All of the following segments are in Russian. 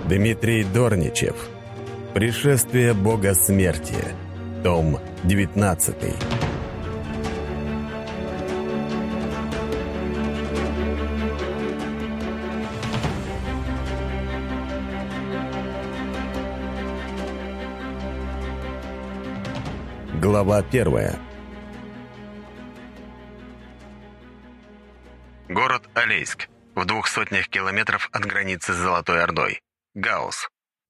Дмитрий Дорничев. Пришествие Бога Смерти. Том 19. Глава 1. Город Алейск. В 200 километров от границы с Золотой Ордой. Гаус.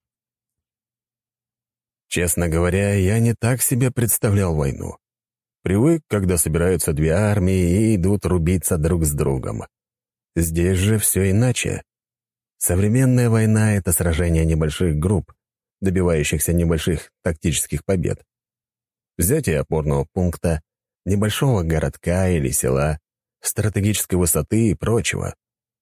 Честно говоря, я не так себе представлял войну. Привык, когда собираются две армии и идут рубиться друг с другом. Здесь же все иначе. Современная война — это сражение небольших групп, добивающихся небольших тактических побед. Взятие опорного пункта, небольшого городка или села, стратегической высоты и прочего.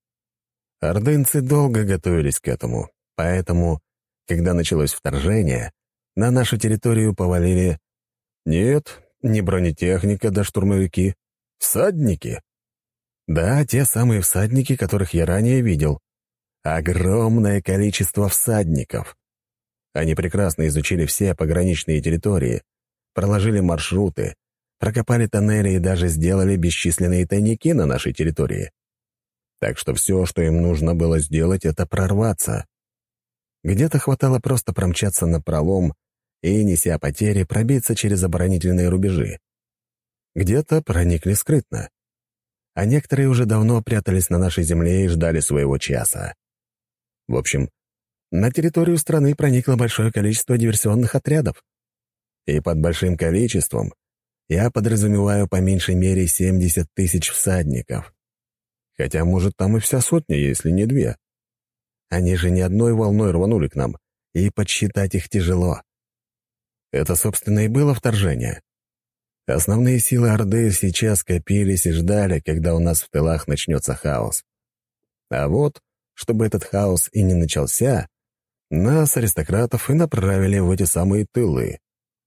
Ордынцы долго готовились к этому, поэтому, когда началось вторжение, на нашу территорию повалили... Нет, не бронетехника да штурмовики. Всадники. Да, те самые всадники, которых я ранее видел. Огромное количество всадников. Они прекрасно изучили все пограничные территории, проложили маршруты, прокопали тоннели и даже сделали бесчисленные тайники на нашей территории. Так что все, что им нужно было сделать, это прорваться. Где-то хватало просто промчаться напролом и, неся потери, пробиться через оборонительные рубежи. Где-то проникли скрытно. А некоторые уже давно прятались на нашей земле и ждали своего часа. В общем, на территорию страны проникло большое количество диверсионных отрядов. И под большим количеством я подразумеваю по меньшей мере 70 тысяч всадников. Хотя, может, там и вся сотня, если не две. Они же не одной волной рванули к нам, и подсчитать их тяжело. Это, собственно, и было вторжение. Основные силы Орды сейчас копились и ждали, когда у нас в тылах начнется хаос. А вот, чтобы этот хаос и не начался, нас, аристократов, и направили в эти самые тылы.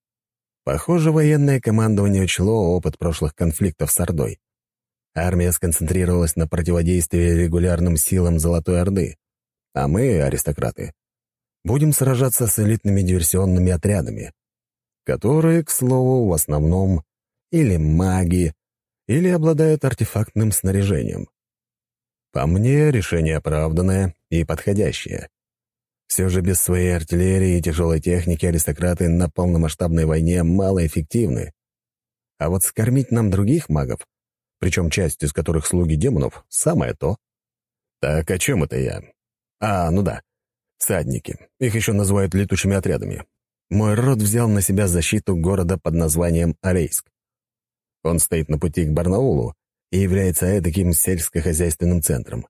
Похоже, военное командование учло опыт прошлых конфликтов с Ордой. Армия сконцентрировалась на противодействии регулярным силам Золотой Орды, а мы, аристократы, будем сражаться с элитными диверсионными отрядами, которые, к слову, в основном или маги, или обладают артефактным снаряжением. По мне, решение оправданное и подходящее. Все же без своей артиллерии и тяжелой техники аристократы на полномасштабной войне малоэффективны. А вот скормить нам других магов, причем часть из которых слуги демонов, самое то. Так о чем это я? Ну да, всадники. Их еще называют летучими отрядами. Мой род взял на себя защиту города под названием Алейск. Он стоит на пути к Барнаулу и является эдаким сельскохозяйственным центром.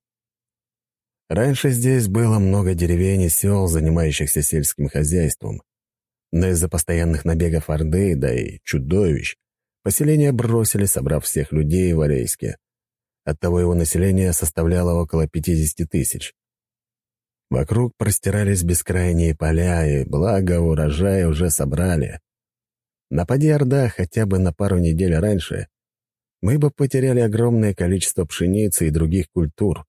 Раньше здесь было много деревень и сел, занимающихся сельским хозяйством. Но из-за постоянных набегов Орды, да и чудовищ, поселение бросили, собрав всех людей в Алейске. Оттого его население составляло около 50 тысяч. Вокруг простирались бескрайние поля, и благо урожай уже собрали. Напади Орда хотя бы на пару недель раньше, мы бы потеряли огромное количество пшеницы и других культур.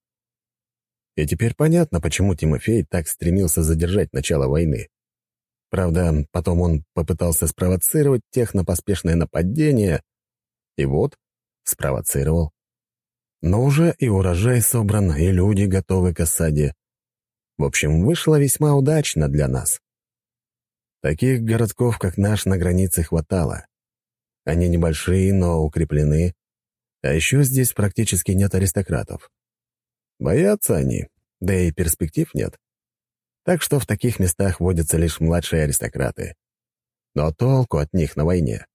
И теперь понятно, почему Тимофей так стремился задержать начало войны. Правда, потом он попытался спровоцировать тех на поспешное нападение, и вот, спровоцировал. Но уже и урожай собран, и люди готовы к осаде. В общем, вышло весьма удачно для нас. Таких городков, как наш, на границе хватало. Они небольшие, но укреплены. А еще здесь практически нет аристократов. Боятся они, да и перспектив нет. Так что в таких местах водятся лишь младшие аристократы. Но толку от них на войне.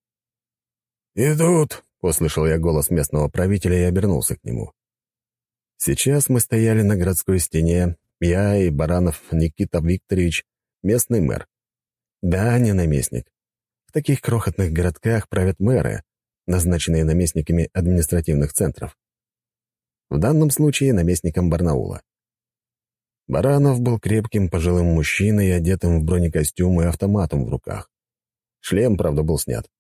«Идут!» — услышал я голос местного правителя и обернулся к нему. Сейчас мы стояли на городской стене, я и Баранов Никита Викторович, местный мэр. Да, не наместник. В таких крохотных городках правят мэры, назначенные наместниками административных центров. В данном случае наместником Барнаула. Баранов был крепким пожилым мужчиной, одетым в бронекостюм и автоматом в руках. Шлем, правда, был снят.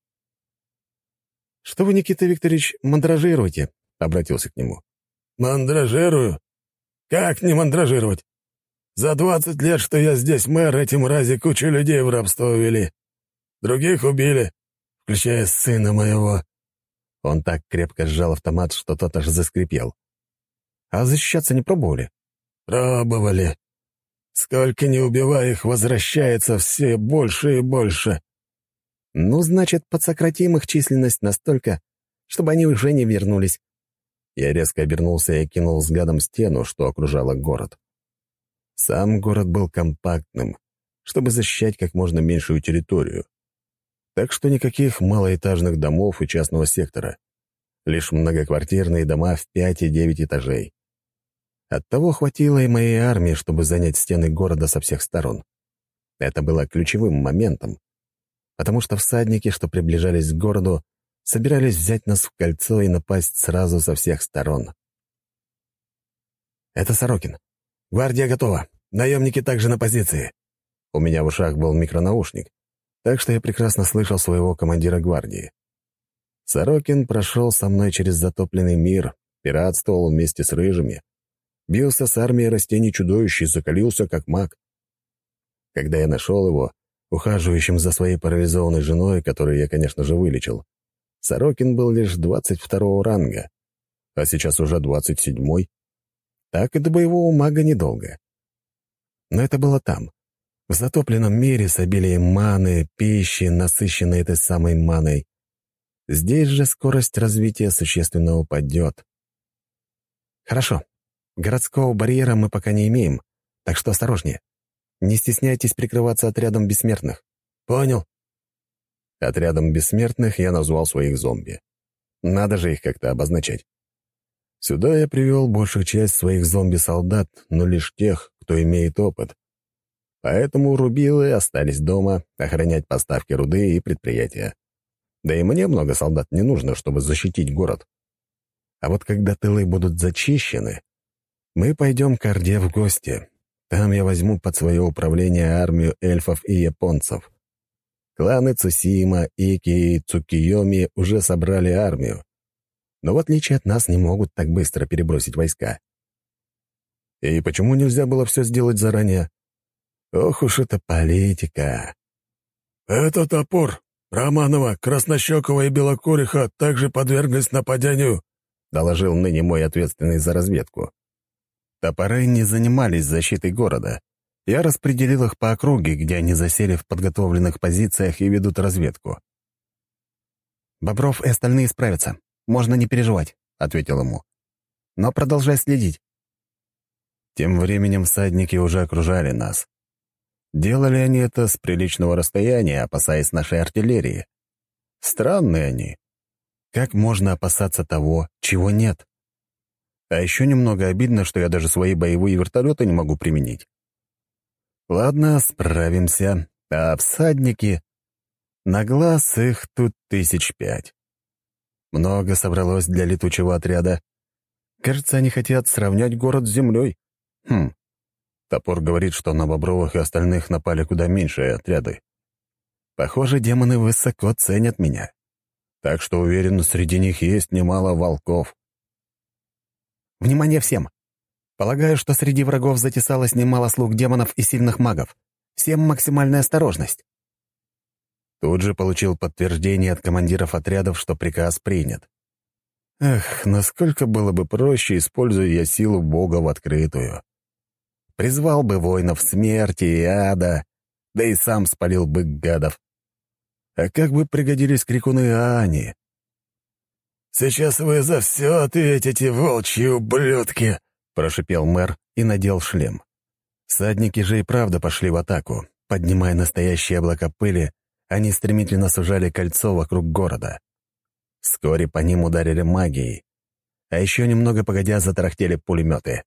«Что вы, Никита Викторович, мандражируете?» — обратился к нему. «Мандражирую? Как не мандражировать? За 20 лет, что я здесь мэр, эти мрази кучу людей в рабство увели. Других убили, включая сына моего». Он так крепко сжал автомат, что тот аж заскрипел. «А защищаться не пробовали?» «Пробовали. Сколько не убивай их, возвращается все больше и больше». «Ну, значит, подсократим их численность настолько, чтобы они уже не вернулись». Я резко обернулся и окинул взглядом стену, что окружала город. Сам город был компактным, чтобы защищать как можно меньшую территорию. Так что никаких малоэтажных домов и частного сектора. Лишь многоквартирные дома в 5 и 9 этажей. Оттого хватило и моей армии, чтобы занять стены города со всех сторон. Это было ключевым моментом, потому что всадники, что приближались к городу, собирались взять нас в кольцо и напасть сразу со всех сторон. «Это Сорокин. Гвардия готова. Наемники также на позиции». У меня в ушах был микронаушник, так что я прекрасно слышал своего командира гвардии. Сорокин прошел со мной через затопленный мир, пиратствовал вместе с рыжими, бился с армией растений-чудовищ и закалился как маг. Когда я нашел его, ухаживающим за своей парализованной женой, которую я, конечно же, вылечил, Сорокин был лишь 22-го ранга, а сейчас уже 27-й. Так и до боевого мага недолго. Но это было там, в затопленном мире с обилием маны, пищи, насыщенной этой самой маной. Здесь же скорость развития существенно упадет. Хорошо. Городского барьера мы пока не имеем, так что осторожнее. Не стесняйтесь прикрываться отрядом бессмертных. Понял. Отрядом бессмертных я назвал своих зомби. Надо же их как-то обозначать. Сюда я привел большую часть своих зомби-солдат, но лишь тех, кто имеет опыт. Поэтому рубилы остались дома охранять поставки руды и предприятия. Да и мне много солдат не нужно, чтобы защитить город. А вот когда тылы будут зачищены, мы пойдем к Орде в гости. Там я возьму под свое управление армию эльфов и японцев. Кланы Цусима, Ики и Цукиоми уже собрали армию, но в отличие от нас не могут так быстро перебросить войска. И почему нельзя было все сделать заранее? Ох уж это политика. «Это топор. Романова, Краснощекова и Белокуриха также подверглись нападению», — доложил ныне мой ответственный за разведку. Топоры не занимались защитой города. Я распределил их по округе, где они засели в подготовленных позициях и ведут разведку. «Бобров и остальные справятся. Можно не переживать», — ответил ему. «Но продолжай следить». Тем временем всадники уже окружали нас. Делали они это с приличного расстояния, опасаясь нашей артиллерии. Странные они. Как можно опасаться того, чего нет? А еще немного обидно, что я даже свои боевые вертолеты не могу применить. Ладно, справимся. А всадники... На глаз их тут 5,000. Много собралось для летучего отряда. Кажется, они хотят сравнять город с землей. Топор говорит, что на Бобровых и остальных напали куда меньшие отряды. Похоже, демоны высоко ценят меня. Так что, уверен, среди них есть немало волков. Внимание всем! Полагаю, что среди врагов затесалось немало слуг демонов и сильных магов. Всем максимальная осторожность. Тут же получил подтверждение от командиров отрядов, что приказ принят. Эх, насколько было бы проще, используя я силу Бога в открытую. Призвал бы воинов смерти и ада, да и сам спалил бы гадов. А как бы пригодились крикуны Ани? «Сейчас вы за все ответите, волчьи ублюдки!» — прошипел мэр и надел шлем. Всадники же и правда пошли в атаку. Поднимая настоящие облака пыли, они стремительно сужали кольцо вокруг города. Вскоре по ним ударили магией. А еще немного погодя затарахтели пулеметы.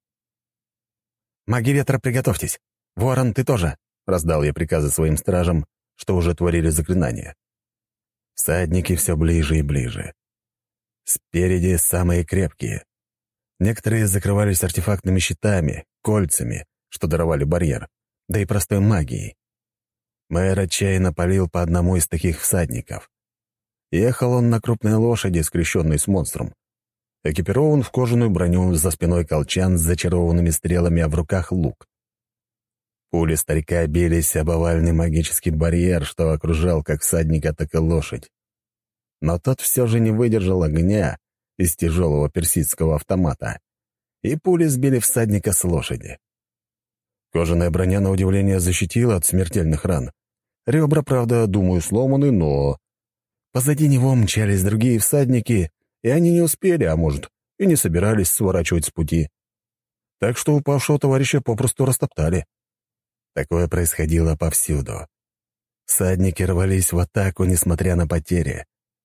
«Маги ветра, приготовьтесь! Ворон, ты тоже!» — раздал я приказы своим стражам, что уже творили заклинания. Всадники все ближе и ближе. Спереди самые крепкие. Некоторые закрывались артефактными щитами, кольцами, что даровали барьер, да и простой магией. Мэр отчаянно палил по одному из таких всадников. Ехал он на крупной лошади, скрещенной с монстром. Экипирован в кожаную броню, за спиной колчан с зачарованными стрелами, а в руках лук. Пули старика бились об овальный магический барьер, что окружал как всадника, так и лошадь. Но тот все же не выдержал огня из тяжелого персидского автомата, и пули сбили всадника с лошади. Кожаная броня, на удивление, защитила от смертельных ран. Ребра, правда, думаю, сломаны, но... Позади него мчались другие всадники, и они не успели, а может, и не собирались сворачивать с пути. Так что упавшего товарища попросту растоптали. Такое происходило повсюду. Всадники рвались в атаку, несмотря на потери.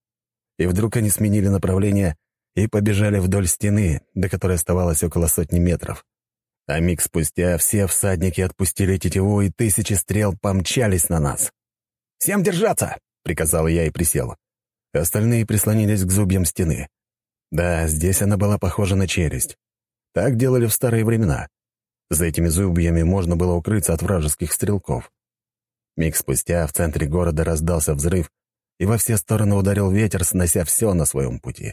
И вдруг они сменили направление и побежали вдоль стены, до которой оставалось около 100 метров. А миг спустя все всадники отпустили тетиву, и 1000 стрел помчались на нас. «Всем держаться!» — приказал я и присел. Остальные прислонились к зубьям стены. Да, здесь она была похожа на челюсть. Так делали в старые времена. За этими зубьями можно было укрыться от вражеских стрелков. Миг спустя в центре города раздался взрыв, и во все стороны ударил ветер, снося все на своем пути.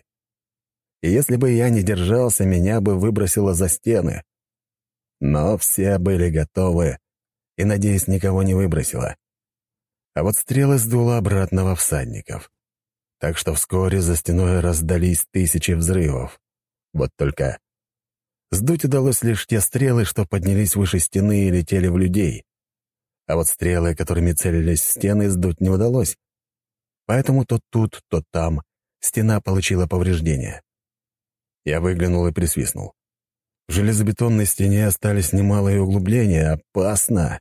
И если бы я не держался, меня бы выбросило за стены. Но все были готовы, и, надеюсь, никого не выбросило. А вот стрелы сдуло обратно во всадников. Так что вскоре за стеной раздались 1000 взрывов. Вот только сдуть удалось лишь те стрелы, что поднялись выше стены и летели в людей. А вот стрелы, которыми целились в стены, сдуть не удалось. Поэтому то тут, то там стена получила повреждения. Я выглянул и присвистнул. В железобетонной стене остались немалые углубления. Опасно!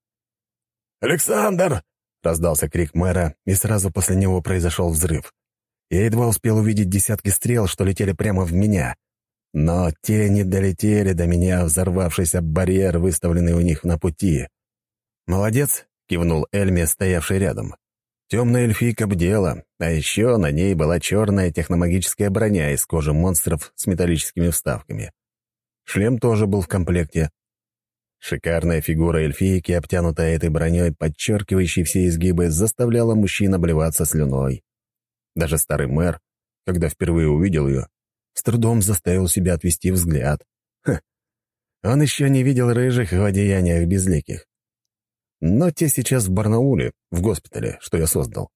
«Александр!» — раздался крик мэра, и сразу после него произошел взрыв. Я едва успел увидеть десятки стрел, что летели прямо в меня. Но те не долетели до меня, взорвавшийся барьер, выставленный у них на пути. «Молодец!» — кивнул Эльми, стоявший рядом. Темная эльфийка бдела, а еще на ней была черная техномагическая броня из кожи монстров с металлическими вставками. Шлем тоже был в комплекте. Шикарная фигура эльфийки, обтянутая этой броней, подчеркивающей все изгибы, заставляла мужчин обливаться слюной. Даже старый мэр, когда впервые увидел ее, с трудом заставил себя отвести взгляд. Он еще не видел рыжих в одеяниях безликих. Но те сейчас в Барнауле, в госпитале, что я создал.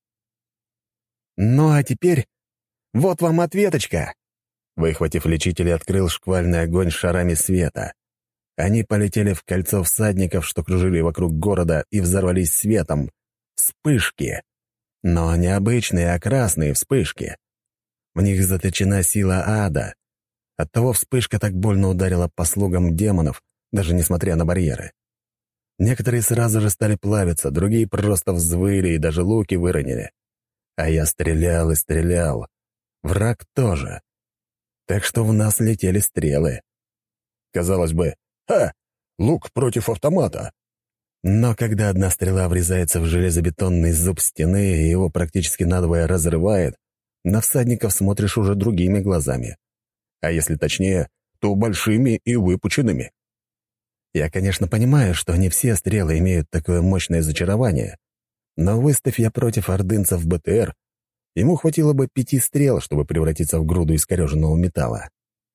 «Ну а теперь вот вам ответочка!» Выхватив лечитель, открыл шквальный огонь шарами света. Они полетели в кольцо всадников, что кружили вокруг города, и взорвались светом. Вспышки. Но не обычные, а красные вспышки. В них заточена сила ада. Оттого вспышка так больно ударила по слугам демонов, даже несмотря на барьеры. Некоторые сразу же стали плавиться, другие просто взвыли и даже луки выронили. А я стрелял и стрелял. Враг тоже. Так что в нас летели стрелы. Казалось бы, лук против автомата. Но когда одна стрела врезается в железобетонный зуб стены и его практически надвое разрывает, на всадников смотришь уже другими глазами. А если точнее, то большими и выпученными. Я, конечно, понимаю, что не все стрелы имеют такое мощное зачарование, но выставь я против ордынцев БТР, ему хватило бы 5 стрел, чтобы превратиться в груду искореженного металла.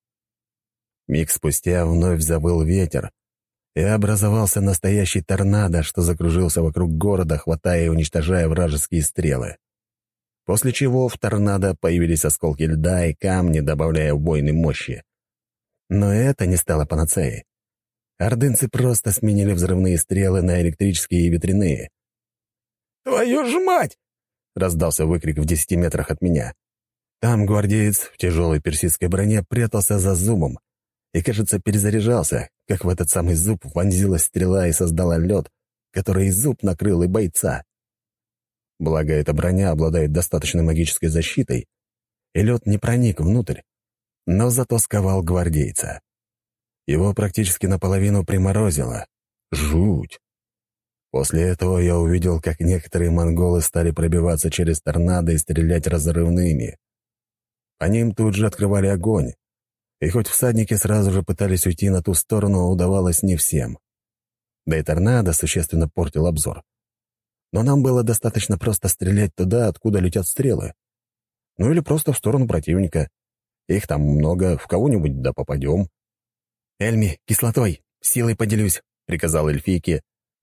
Миг спустя вновь завыл ветер, и образовался настоящий торнадо, что закружился вокруг города, хватая и уничтожая вражеские стрелы. После чего в торнадо появились осколки льда и камни, добавляя убойной мощи. Но это не стало панацеей. Ордынцы просто сменили взрывные стрелы на электрические и ветряные. «Твою ж мать!» — раздался выкрик в 10 метрах от меня. Там гвардеец в тяжелой персидской броне прятался за зубом и, кажется, перезаряжался, как в этот самый зуб вонзилась стрела и создала лед, который и зуб накрыл, и бойца. Благо, эта броня обладает достаточной магической защитой, и лед не проник внутрь, но зато сковал гвардейца. Его практически наполовину приморозило. Жуть! После этого я увидел, как некоторые монголы стали пробиваться через торнадо и стрелять разрывными. По ним тут же открывали огонь, и хоть всадники сразу же пытались уйти на ту сторону, удавалось не всем. Да и торнадо существенно портил обзор. Но нам было достаточно просто стрелять туда, откуда летят стрелы. Ну или просто в сторону противника. Их там много, в кого-нибудь да попадем. «Эльми, кислотой, силой поделюсь», — приказал эльфийке,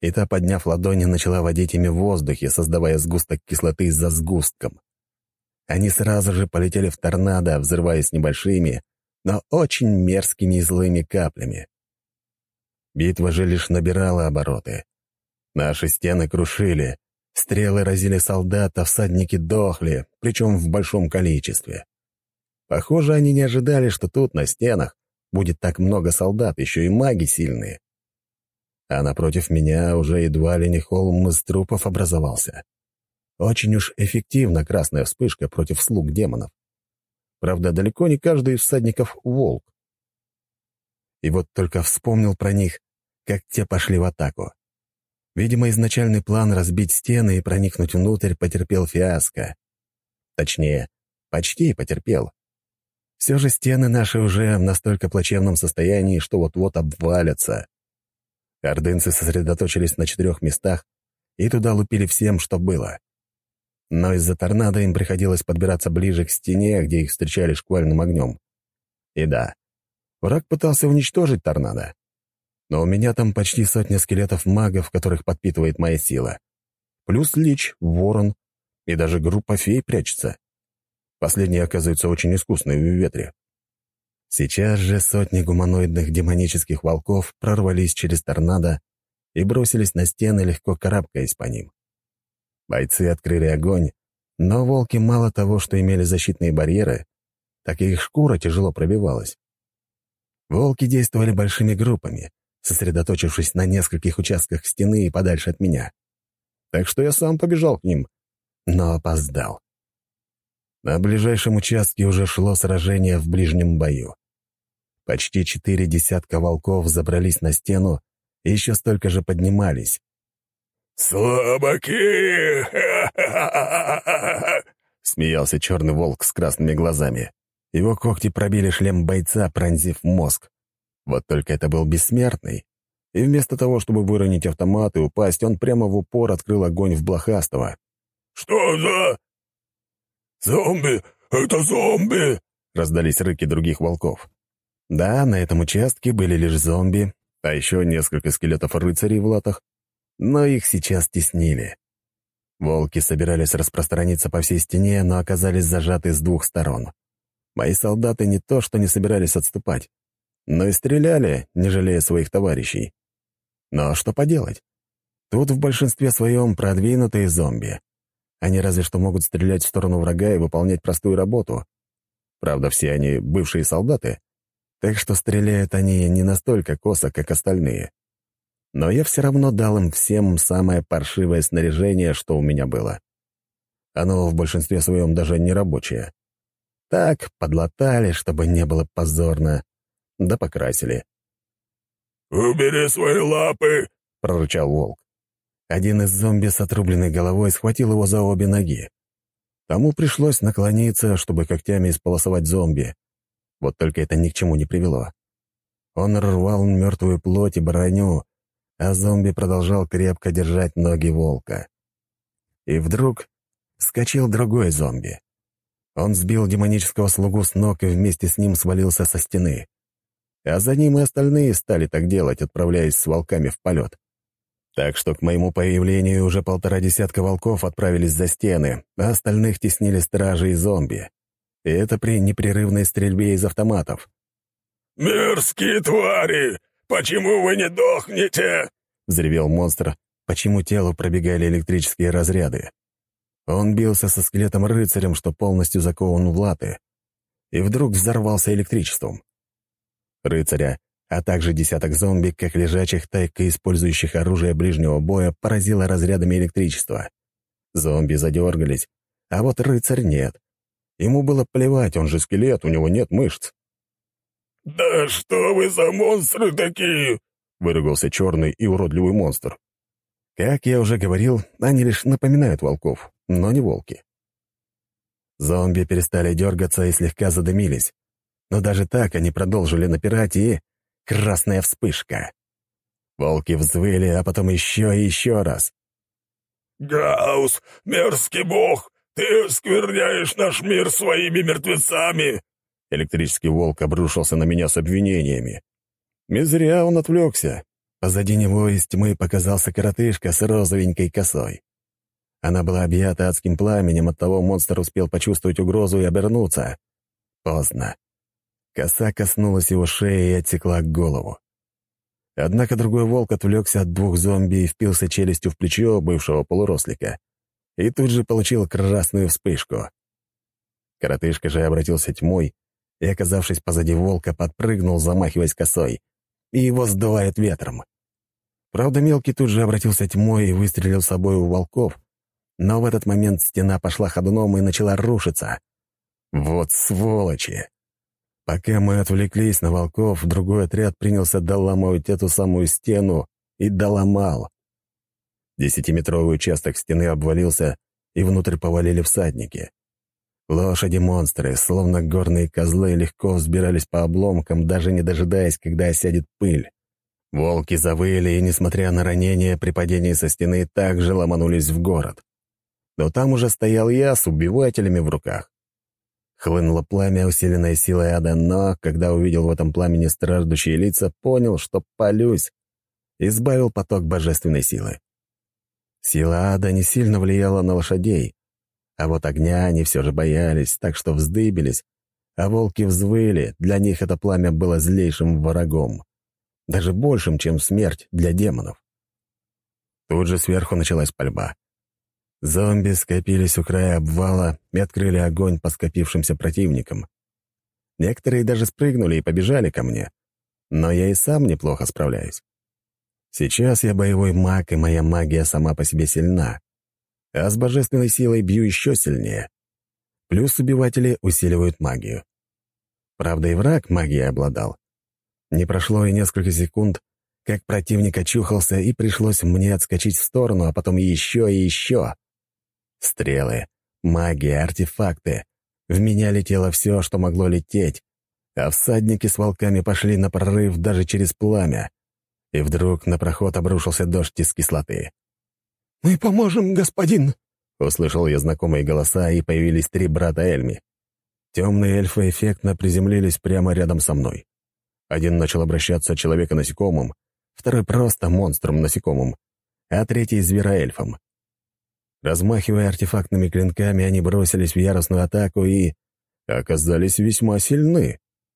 и та, подняв ладони, начала водить ими в воздухе, создавая сгусток кислоты за сгустком. Они сразу же полетели в торнадо, взрываясь небольшими, но очень мерзкими и злыми каплями. Битва же лишь набирала обороты. Наши стены крушили, стрелы разили солдат, а всадники дохли, причем в большом количестве. Похоже, они не ожидали, что тут, на стенах, будет так много солдат, еще и маги сильные. А напротив меня уже едва ли не холм из трупов образовался. Очень уж эффективна красная вспышка против слуг демонов. Правда, далеко не каждый из всадников — волк. И вот только вспомнил про них, как те пошли в атаку. Видимо, изначальный план разбить стены и проникнуть внутрь потерпел фиаско. Точнее, почти потерпел. Все же стены наши уже в настолько плачевном состоянии, что вот-вот обвалятся. Ордынцы сосредоточились на 4 местах и туда лупили всем, что было. Но из-за торнадо им приходилось подбираться ближе к стене, где их встречали шквальным огнем. И да, враг пытался уничтожить торнадо. Но у меня там почти 100 скелетов магов, которых подпитывает моя сила. Плюс лич, ворон и даже группа фей прячется. Последние оказываются очень искусны в ветре. Сейчас же сотни гуманоидных демонических волков прорвались через торнадо и бросились на стены, легко карабкаясь по ним. Бойцы открыли огонь, но волки мало того, что имели защитные барьеры, так и их шкура тяжело пробивалась. Волки действовали большими группами, сосредоточившись на нескольких участках стены и подальше от меня. Так что я сам побежал к ним, но опоздал. На ближайшем участке уже шло сражение в ближнем бою. Почти 4 десятка волков забрались на стену и еще столько же поднимались. «Слабаки!» — смеялся черный волк с красными глазами. Его когти пробили шлем бойца, пронзив мозг. Вот только это был бессмертный. И вместо того, чтобы выронить автомат и упасть, он прямо в упор открыл огонь в блохастого. «Что за...» «Зомби! Это зомби!» — раздались рыки других волков. Да, на этом участке были лишь зомби, а еще несколько скелетов рыцарей в латах, но их сейчас теснили. Волки собирались распространиться по всей стене, но оказались зажаты с 2 сторон. Мои солдаты не то что не собирались отступать, но и стреляли, не жалея своих товарищей. Но что поделать? Тут в большинстве своем продвинутые зомби. Они разве что могут стрелять в сторону врага и выполнять простую работу. Правда, все они бывшие солдаты, так что стреляют они не настолько косо, как остальные. Но я все равно дал им всем самое паршивое снаряжение, что у меня было. Оно в большинстве своем даже не рабочее. Так, подлатали, чтобы не было позорно, да покрасили. «Убери свои лапы!» — прорычал волк. Один из зомби с отрубленной головой схватил его за обе ноги. Тому пришлось наклониться, чтобы когтями исполосовать зомби. Вот только это ни к чему не привело. Он рвал мертвую плоть и броню, а зомби продолжал крепко держать ноги волка. И вдруг вскочил другой зомби. Он сбил демонического слугу с ног и вместе с ним свалился со стены. А за ним и остальные стали так делать, отправляясь с волками в полет. Так что к моему появлению уже 1,5 десятка волков отправились за стены, а остальных теснили стражи и зомби. И это при непрерывной стрельбе из автоматов. «Мерзкие твари! Почему вы не дохнете?» — взревел монстр, почему телу пробегали электрические разряды. Он бился со скелетом-рыцарем, что полностью закован в латы, и вдруг взорвался электричеством. Рыцаря, а также десяток зомби, как лежачих, так и использующих оружие ближнего боя, поразило разрядами электричества. Зомби задергались, а вот рыцарь нет. Ему было плевать, он же скелет, у него нет мышц. «Да что вы за монстры такие?» — выругался черный и уродливый монстр. Как я уже говорил, они лишь напоминают волков, но не волки. Зомби перестали дергаться и слегка задымились. Но даже так они продолжили напирать, и... Красная вспышка. Волки взвыли, а потом еще и еще раз. «Гаус, мерзкий бог, ты оскверняешь наш мир своими мертвецами!» Электрический волк обрушился на меня с обвинениями. Не зря он отвлекся. Позади него из тьмы показался коротышка с розовенькой косой. Она была объята адским пламенем, оттого монстр успел почувствовать угрозу и обернуться. Поздно. Коса коснулась его шеи и отсекла голову. Однако другой волк отвлекся от двух зомби и впился челюстью в плечо бывшего полурослика. И тут же получил красную вспышку. Коротышка же обратился тьмой и, оказавшись позади волка, подпрыгнул, замахиваясь косой, и его сдувает ветром. Правда, мелкий тут же обратился тьмой и выстрелил с собой у волков, но в этот момент стена пошла ходуном и начала рушиться. Вот сволочи! Пока мы отвлеклись на волков, другой отряд принялся доламывать эту самую стену и доломал. 10-метровый участок стены обвалился, и внутрь повалили всадники. Лошади-монстры, словно горные козлы, легко взбирались по обломкам, даже не дожидаясь, когда осядет пыль. Волки завыли и, несмотря на ранения при падении со стены, также ломанулись в город. Но там уже стоял я с убивателями в руках. Хлынуло пламя, усиленное силой ада, но, когда увидел в этом пламени страждущие лица, понял, что палюсь, и сбавил поток божественной силы. Сила ада не сильно влияла на лошадей, а вот огня они все же боялись, так что вздыбились, а волки взвыли, для них это пламя было злейшим врагом, даже большим, чем смерть для демонов. Тут же сверху началась пальба. Зомби скопились у края обвала и открыли огонь по скопившимся противникам. Некоторые даже спрыгнули и побежали ко мне, но я и сам неплохо справляюсь. Сейчас я боевой маг, и моя магия сама по себе сильна, а с божественной силой бью еще сильнее. Плюс убиватели усиливают магию. Правда, и враг магией обладал. Не прошло и несколько секунд, как противник очухался, и пришлось мне отскочить в сторону, а потом еще и еще. Стрелы, магия, артефакты. В меня летело все, что могло лететь, а всадники с волками пошли на прорыв даже через пламя. И вдруг на проход обрушился дождь из кислоты. «Мы поможем, господин!» — услышал я знакомые голоса, и появились 3 брата Эльми. Темные эльфы эффектно приземлились прямо рядом со мной. Один начал обращаться человека-насекомым, второй просто монстром-насекомым, а третий — звероэльфом. Размахивая артефактными клинками, они бросились в яростную атаку и оказались весьма сильны.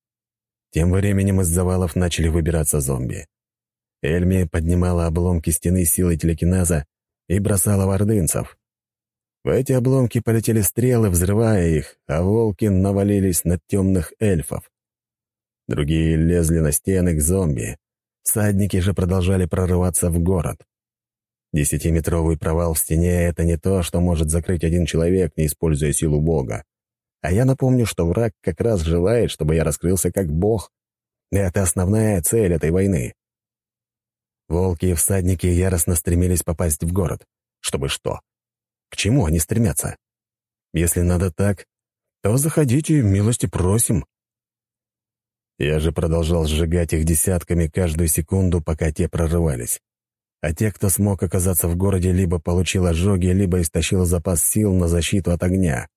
Тем временем из завалов начали выбираться зомби. Эльми поднимала обломки стены силой телекинеза и бросала в ордынцев. В эти обломки полетели стрелы, взрывая их, а волки навалились на темных эльфов. Другие лезли на стены к зомби. Всадники же продолжали прорываться в город. 10-метровый провал в стене — это не то, что может закрыть один человек, не используя силу Бога. А я напомню, что враг как раз желает, чтобы я раскрылся как Бог. Это основная цель этой войны. Волки и всадники яростно стремились попасть в город. Чтобы что? К чему они стремятся? Если надо так, то заходите, милости просим. Я же продолжал сжигать их десятками каждую секунду, пока те прорывались. А те, кто смог оказаться в городе, либо получил ожоги, либо истощил запас сил на защиту от огня.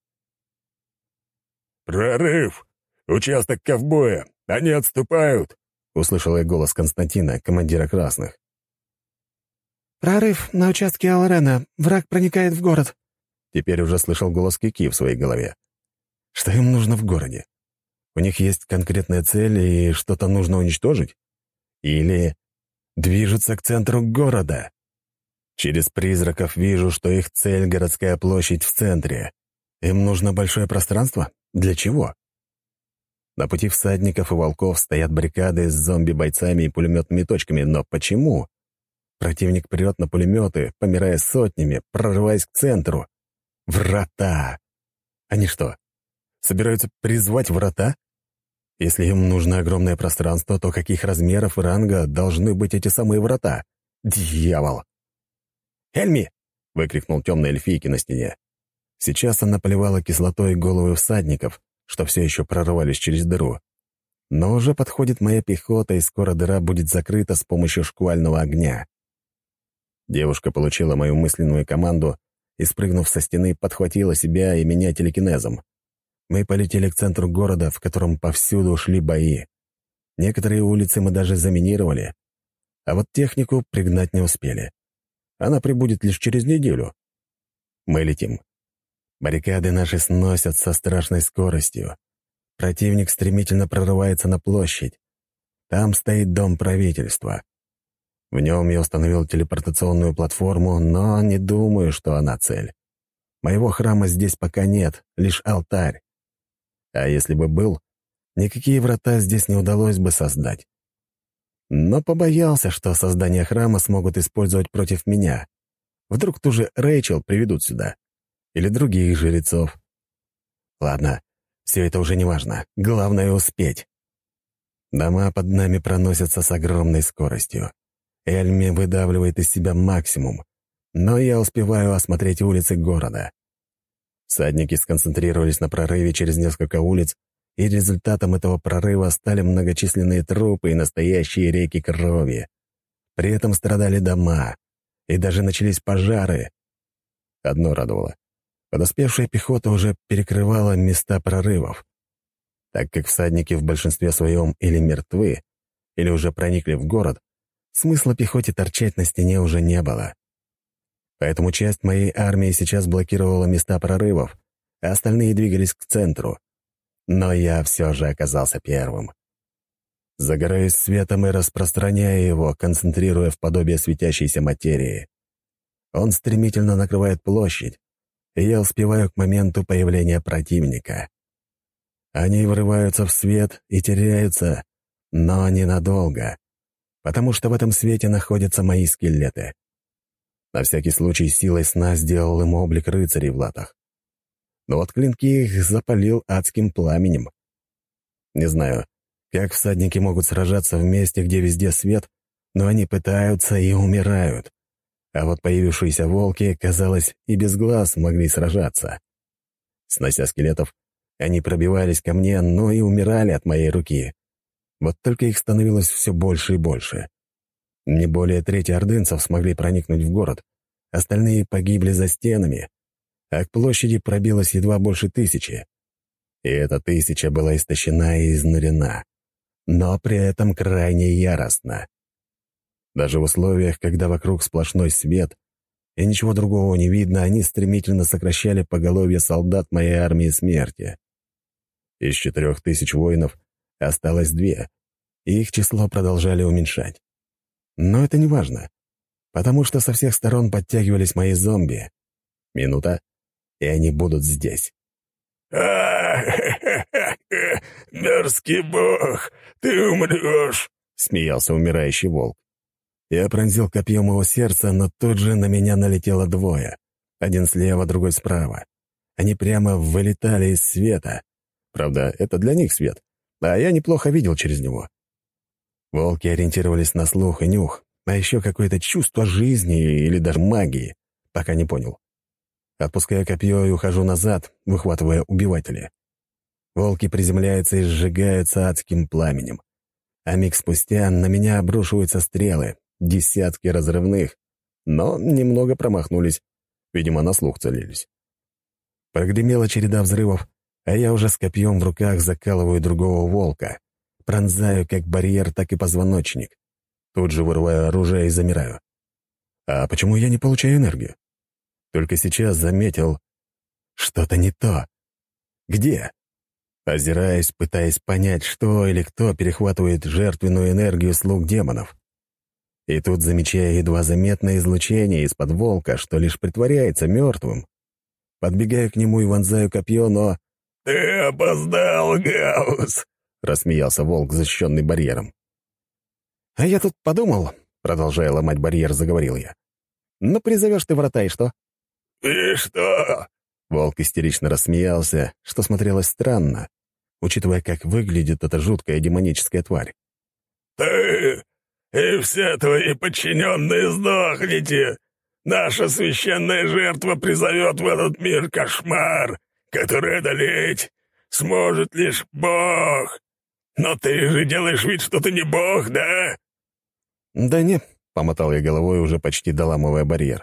«Прорыв! Участок ковбоя! Они отступают!» — услышал я голос Константина, командира красных. «Прорыв на участке Алрена. Враг проникает в город». Теперь уже слышал голос Кики в своей голове. Что им нужно в городе? У них есть конкретная цель, и что-то нужно уничтожить? Или движутся к центру города? Через призраков вижу, что их цель — городская площадь в центре. Им нужно большое пространство? Для чего? На пути всадников и волков стоят баррикады с зомби-бойцами и пулеметными точками, но почему? Противник прет на пулеметы, помирая сотнями, прорываясь к центру. Врата! Они что, собираются призвать врата? Если им нужно огромное пространство, то каких размеров и ранга должны быть эти самые врата? Дьявол! «Эльми!» — выкрикнул темная эльфийка на стене. Сейчас она поливала кислотой головы всадников, что все еще прорывались через дыру. Но уже подходит моя пехота, и скоро дыра будет закрыта с помощью шквального огня. Девушка получила мою мысленную команду и, спрыгнув со стены, подхватила себя и меня телекинезом. Мы полетели к центру города, в котором повсюду шли бои. Некоторые улицы мы даже заминировали. А вот технику пригнать не успели. Она прибудет лишь через неделю. Мы летим. Баррикады наши сносят со страшной скоростью. Противник стремительно прорывается на площадь. Там стоит дом правительства. В нем я установил телепортационную платформу, но не думаю, что она цель. Моего храма здесь пока нет, лишь алтарь. А если бы был, никакие врата здесь не удалось бы создать. Но побоялся, что создание храма смогут использовать против меня. Вдруг ту же Рэйчел приведут сюда. Или других жрецов. Ладно, все это уже не важно. Главное — успеть. Дома под нами проносятся с огромной скоростью. Эльми выдавливает из себя максимум, но я успеваю осмотреть улицы города. Всадники сконцентрировались на прорыве через несколько улиц, и результатом этого прорыва стали многочисленные трупы и настоящие реки крови. При этом страдали дома, и даже начались пожары. Одно радовало. Подоспевшая пехота уже перекрывала места прорывов. Так как всадники в большинстве своем или мертвы, или уже проникли в город, смысла пехоте торчать на стене уже не было. Поэтому часть моей армии сейчас блокировала места прорывов, а остальные двигались к центру. Но я все же оказался первым. Загораюсь светом и распространяю его, концентрируя в подобие светящейся материи. Он стремительно накрывает площадь, и я успеваю к моменту появления противника. Они врываются в свет и теряются, но ненадолго, потому что в этом свете находятся мои скелеты. На всякий случай силой сна сделал им облик рыцарей в латах. Но вот клинки их запалил адским пламенем. Не знаю, как всадники могут сражаться в месте, где везде свет, но они пытаются и умирают. А вот появившиеся волки, казалось, и без глаз могли сражаться. Снося скелетов, они пробивались ко мне, но и умирали от моей руки. Вот только их становилось все больше и больше. Не более трети ордынцев смогли проникнуть в город, остальные погибли за стенами, а к площади пробилось едва больше 1000. И эта 1000 была истощена и изнурена, но при этом крайне яростна. Даже в условиях, когда вокруг сплошной свет и ничего другого не видно, они стремительно сокращали поголовье солдат моей армии смерти. Из 4000 воинов осталось 2, и их число продолжали уменьшать. Но это не важно, потому что со всех сторон подтягивались мои зомби. Минута, и они будут здесь. Мерзкий бог, ты умрешь!» — смеялся умирающий волк. Я пронзил копьем его сердца, но тут же на меня налетело 2. Один слева, другой справа. Они прямо вылетали из света. Правда, это для них свет, а я неплохо видел через него. Волки ориентировались на слух и нюх, а еще какое-то чувство жизни или даже магии, пока не понял. Отпускаю копье и ухожу назад, выхватывая убивателя. Волки приземляются и сжигаются адским пламенем. А миг спустя на меня обрушиваются стрелы, десятки разрывных, но немного промахнулись, видимо, на слух целились. Прогремела череда взрывов, а я уже с копьем в руках закалываю другого волка, пронзаю как барьер, так и позвоночник. Тут же вырываю оружие и замираю. А почему я не получаю энергию? Только сейчас заметил, что-то не то. Где? Озираюсь, пытаясь понять, что или кто перехватывает жертвенную энергию слуг демонов. И тут замечаю едва заметное излучение из-под волка, что лишь притворяется мертвым. Подбегаю к нему и вонзаю копье, но... «Ты опоздал, Гаус!» — рассмеялся волк, защищенный барьером. «А я тут подумал», — продолжая ломать барьер, заговорил я. «Ну, призовешь ты врата, и что?» «И что?» Волк истерично рассмеялся, что смотрелось странно, учитывая, как выглядит эта жуткая демоническая тварь. «Ты и все твои подчиненные сдохнете! Наша священная жертва призовет в этот мир кошмар, который одолеть сможет лишь Бог! Но ты же делаешь вид, что ты не Бог, да?» «Да не», — помотал я головой, уже почти доламывая барьер.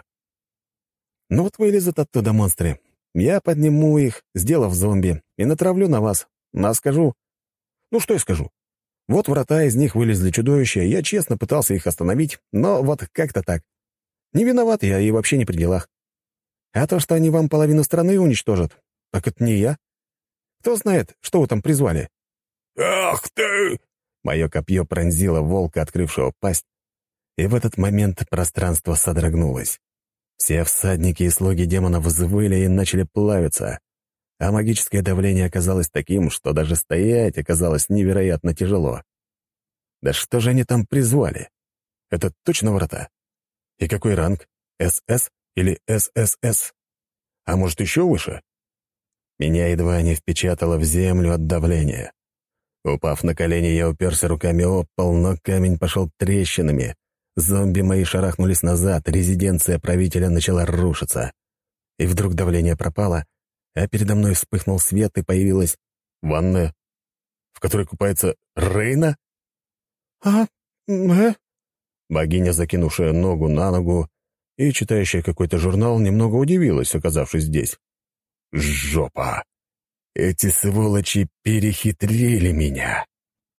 «Ну вот вылезут оттуда монстры. Я подниму их, сделав зомби, и натравлю на вас. А скажу... Ну, что я скажу? Вот врата, из них вылезли чудовища, я честно пытался их остановить, но вот как-то так. Не виноват я и вообще не при делах. А то, что они вам половину страны уничтожат, так это не я. Кто знает, что вы там призвали?» «Ах ты!» Мое копье пронзило волка, открывшего пасть, и в этот момент пространство содрогнулось. Все всадники и слуги демонов взвыли и начали плавиться, а магическое давление оказалось таким, что даже стоять оказалось невероятно тяжело. Да что же они там призвали? Это точно врата? И какой ранг? СС или ССС? А может, еще выше? Меня едва не впечатало в землю от давления. Упав на колени, я уперся руками об пол, но камень пошел трещинами. Зомби мои шарахнулись назад, резиденция правителя начала рушиться. И вдруг давление пропало, а передо мной вспыхнул свет, и появилась ванная, в которой купается Рейна. Богиня, закинувшая ногу на ногу и читающая какой-то журнал, немного удивилась, оказавшись здесь. «Жопа! Эти сволочи перехитрили меня!»